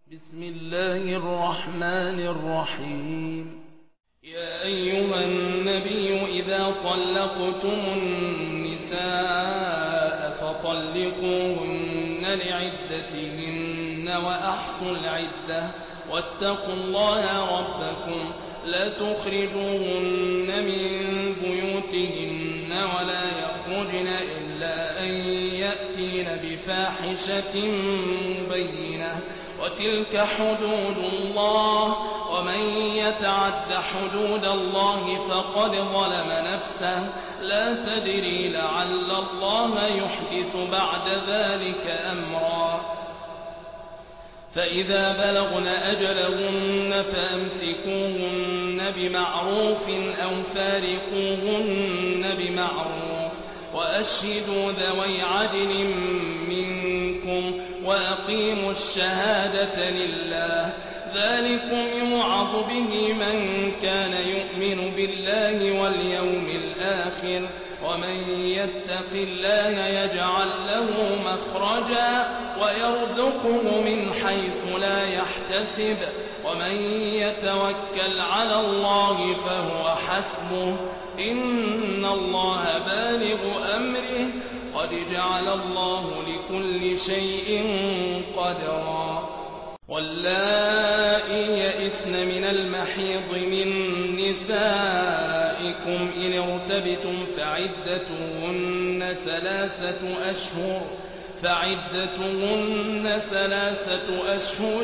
بسم الله الرحمن الرحيم. يا أيها النبي إذا طلقتم النساء فطلقوهن لعدتهن وأحصوا العدة واتقوا الله ربكم لا تخرجوهن من بيوتهن ولا يخرجن إلا أن يأتين بفاحشة مبينة وتلك حدود الله ومن يتعد حدود الله فقد ظلم نفسه لا تدري لعل الله يحدث بعد ذلك أمرا. فإذا بلغن أجلهن فأمسكوهن بمعروف أو فارقوهن بمعروف وأشهدوا ذوي عدل منكم وأقيموا الشهادة لله ذلكم يوعظ به من كان يؤمن بالله واليوم الآخر ومن يتق الله يجعل له مخرجا ويرزقه من حيث لا يحتسب ومن يتوكل على الله فهو حسبه إن الله بالغ أمره قد جعل الله لكل شيء قدرا. واللائي يئسن من المحيض من نسائكم إن ارتبتم فعدتهن ثلاثة أشهر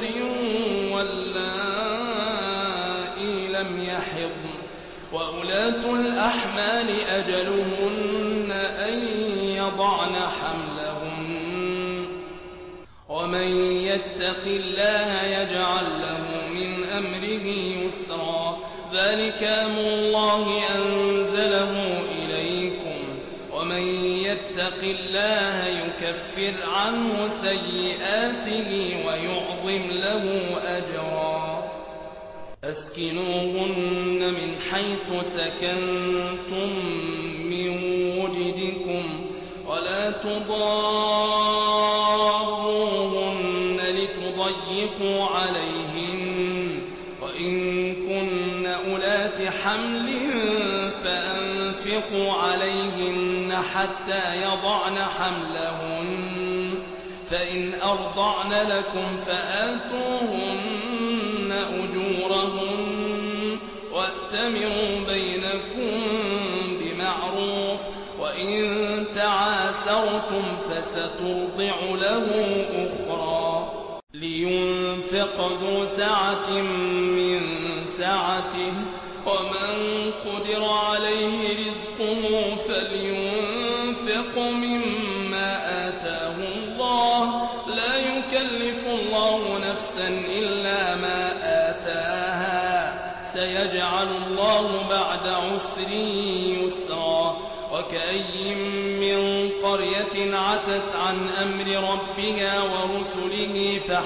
واللائي لم يحضن وأولاة الأحمال أجلهن أن يضعن حملهن ومن يتق الله يجعل له من أمره يسرا ذلك أمر الله أنزله إليكم ومن يتق الله يكفر عنه سيئاته ويعظم له أجرا. أسكنوهن من حيث سكنتم من وجدكم ولا تضاروهن لتضيقوا عليهن وإن كن أولات حمل فأنفقوا عليهن حتى يضعن حملهن فإن أرضعن لكم فآتوهن أجورهن وأتمروا بينكم بمعروف وإن تعاثرتم فسترضع له أخرى لينفق ذو سعة من سعته ومن قدر عليه رزقه فلينفق مما آتاه الله لا يكلف الله نفسا إلا ما آتاها سيجعل الله بعد عسر يسرا. وكأي من قرية عتت عن أمر ربها ورسله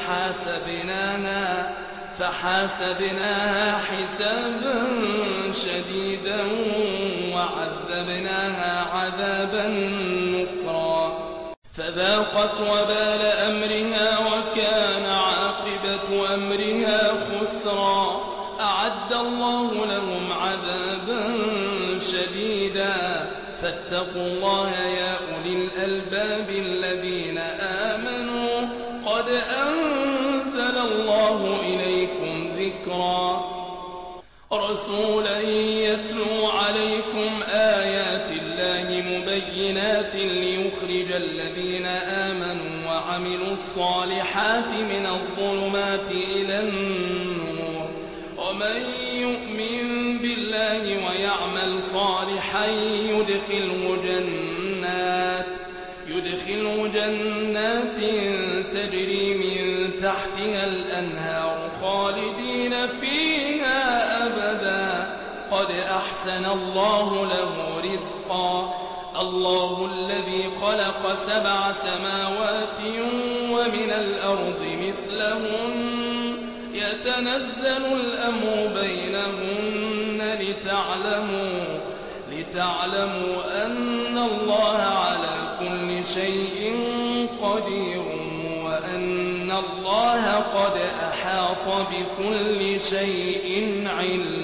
فحاسبناها حسابا شديدا وعذبناها عذابا نكرا فذاقت وبال أمرها وكان عاقبة أمرها خسرا. أعد الله لهم عذابا شديدا فاتقوا الله يا أولي الألباب الذين آمنوا قد أنزل الله إليكم ذكرا رسولا يتلو عليكم آيات الله مبينات ليخرج الذين آمنوا وعملوا الصالحات من الظلمات إلى النور ومن يؤمن بالله ويعمل صالحا يدخله جنات تجري من تحتها الأنهار خالدين فيها أبدا قد أحسن الله له رزقا. الله الذي خلق 7 سماوات ومن الأرض مثلهن يتنزل الأمر بينهن لتعلموا أن الله على كل شيء قدير وأن الله قد أحاط أحاط بكل شيء علما.